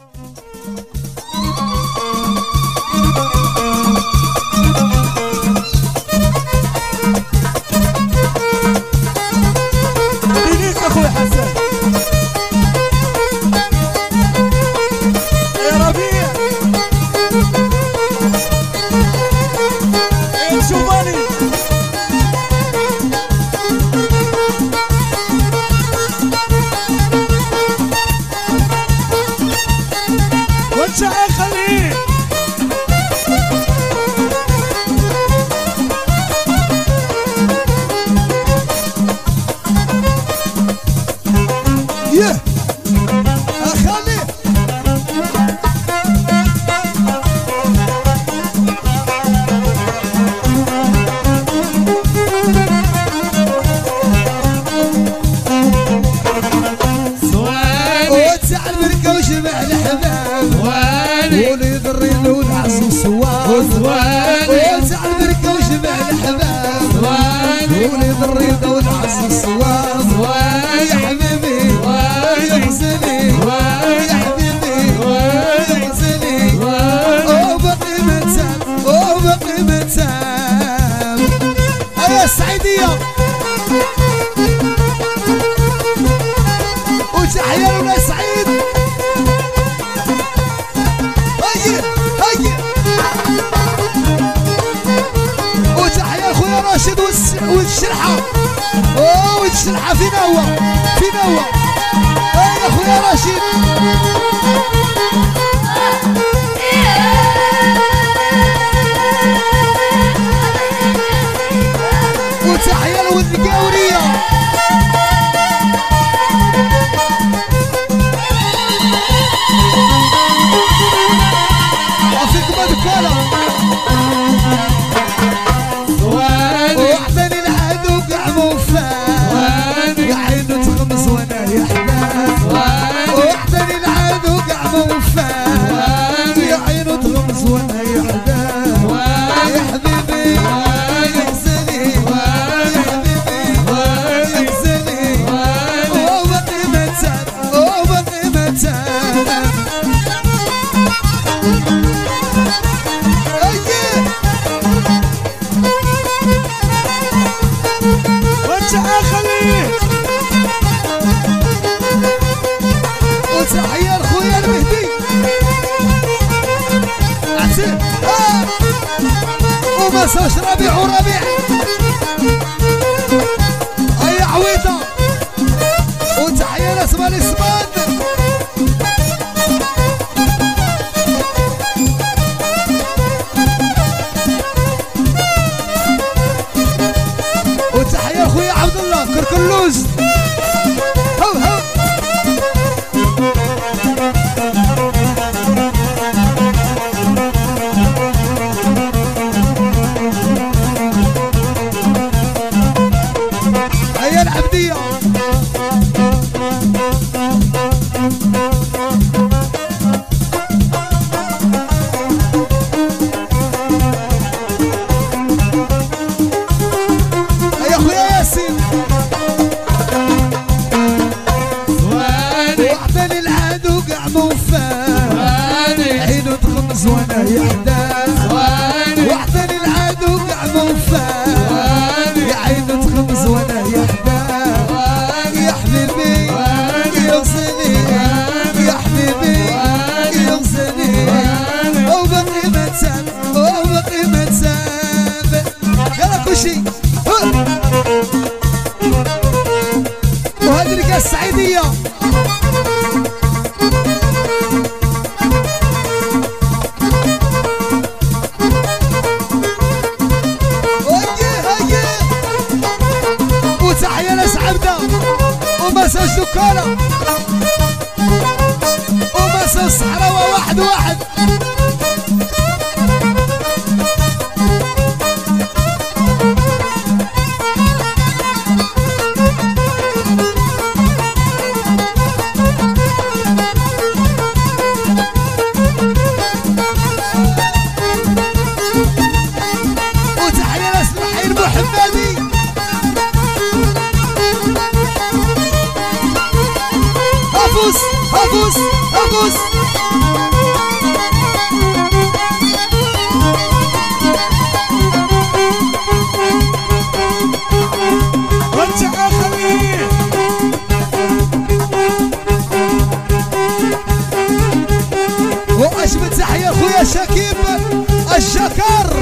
والشرحة والشرحة في نوة يا خويا رشيد وتحية لولد القاورية وفيكم هذا وحدني العدو قاع موفان يا عينو تغمز وانا يا حباب وحدني العدو قاع موفان يا عينو تغمز وانا يا حباب يا حبيبي يا غزالي يا حبيبي يا غزالي وبقي متاب وبقي متاب وتحية لخويا المهدي عسير ومساش ربيع وربيع أي عويطة وتحية لاسماء الاسمان وتحية لخويا عبد الله كركلوز هو هو هيا العبدية هيا خويا ياسين وحدني العدو قاع موفان عينو تغمز وانا يحداه وحدني العدو قاع موفان يا عينو تغمز وانا يحداه يا حبيبي يا غزالي يا حبيبي يا غزالي وبقي متساب وبقي متساب يلا كلشي وهذه اللي كاس السعيدية وتحية ناس عبدة ومساج دكانة ومساج صحراوة واحد واحد وتحية ناس الحي المحمدي هفوس شكيب الشكر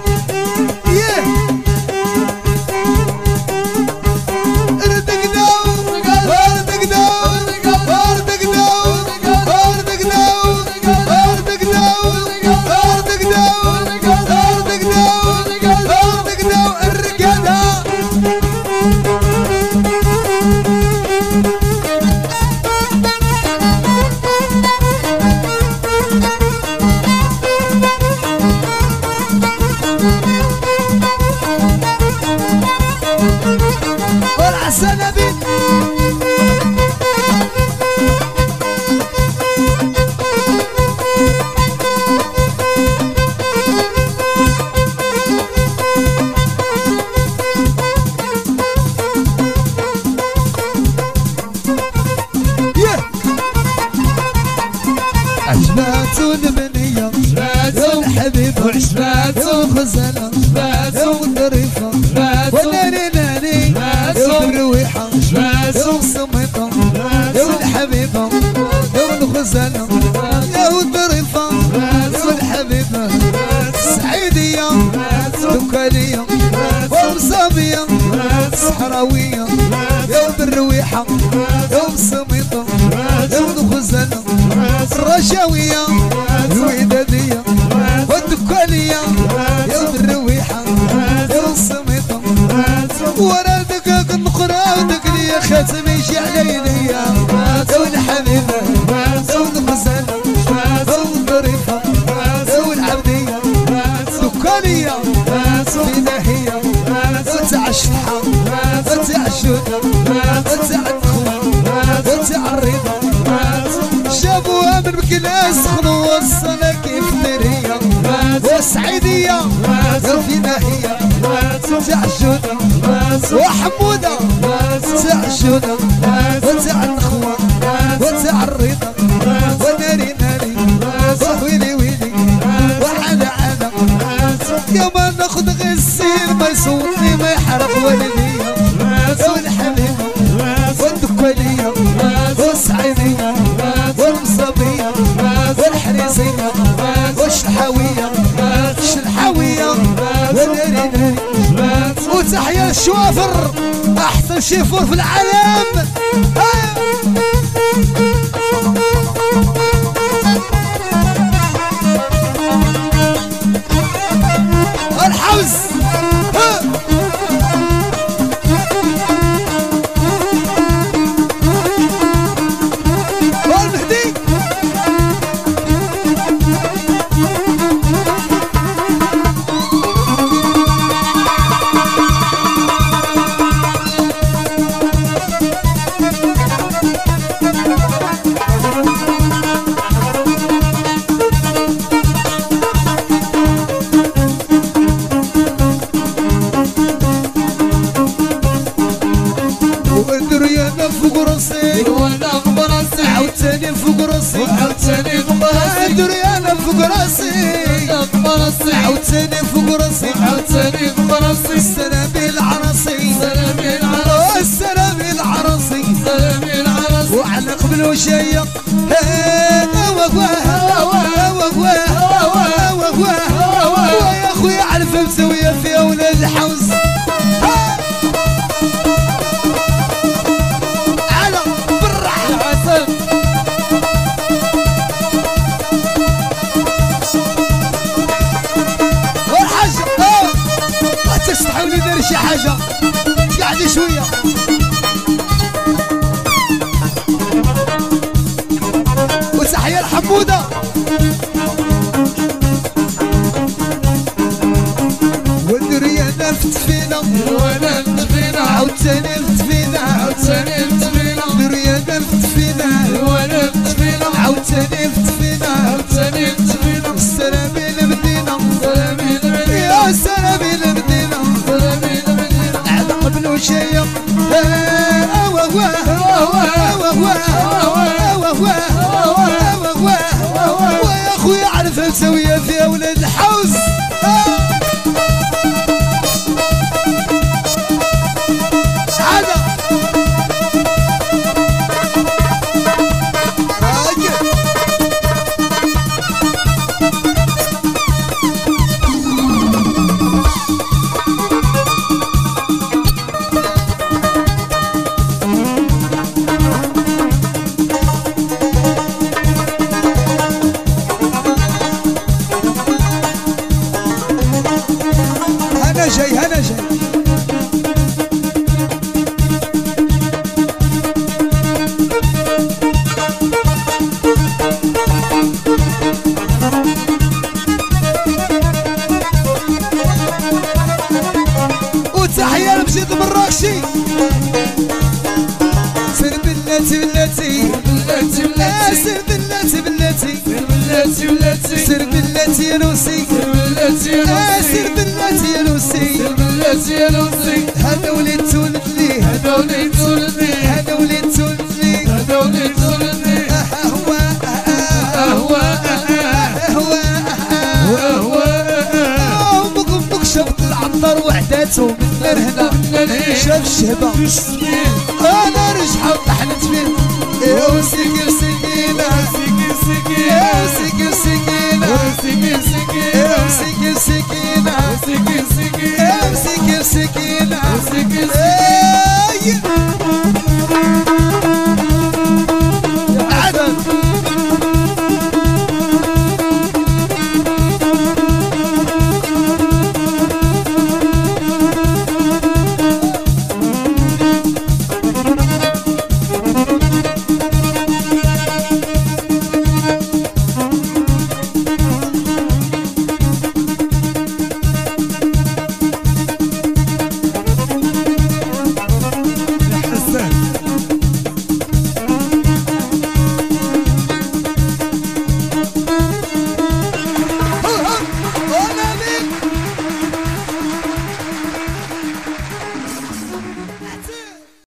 عجباتو البنية عجباتو الحبيب عجباتو الغزالة عجباتو الظريفة وناني ناني يا الرويحة عجباتو السميطة يا الحبيبة يا الغزالة يا الظريفة يا الحبيبة السعيدية دكالية ومصابية الصحراوية يا الرويحة يا السميطة يا الغزالة الرشاوية الودادية والدكالية يا الرويحة يا السميطة ورا دقاق النقرة ودقلي خاتم يجي على يديا يا الحبيبة يا الغزالة يا الظريفة يا العبدية دكالية بداهية وتاع الشطحة وتاع الشوكة وتاع النخوة وتاع الرضا جابوها من مكناس خذوا وصلها كيف درية والسعيدية في ناهية تاع الجودة وحمودة تاع الجودة وتاع النخوة وتاع الرضا وناري ناري وويلي ويلي وحنا عنا يوم ناخد غسيل ما يصوتني ما يحرق والديا والحبيبة والدكالية والسعيدية والمصابية والحريزية والشلحاوية الشلحاوية وناري ناري وتحيا للشوافر أحسن شيفور في العالم. الحوز والمهدي ودريانا فوق راسي عاوتاني فوق راسي دريانا فوق راسي عاوتاني فوق راسي السلامي العراسي السلامي العراسي وعلى قبل وشيق ويا خويا عرف مسوية في اولاد الحوز تستحولي دير شي حاجة قاعدة شوية وتحية الحمودة والدرية نفت فينا عاوتاني نفت فينا الدرية نفت فينا عاوتاني نفت فينا السلامي لمدينة يا سلامي لمدينة على قبل وشيق ويا خويا عرف مسوية في اولاد الحوز بلاتي ولاتي سير بلاتي يا نوسي سير بلاتي يا نوسي سير بلاتي يا نوسي سير بلاتي يا نوسي هذا وليد تولد لي هذا وليد تولد لي هذا وليد تولد لي هذا وليد تولد لي هو هو هو امك شفت العنطر وحداته من الهنا شاف الشهبه في السبيل انا رجحه وطحنت فيه يا وسيك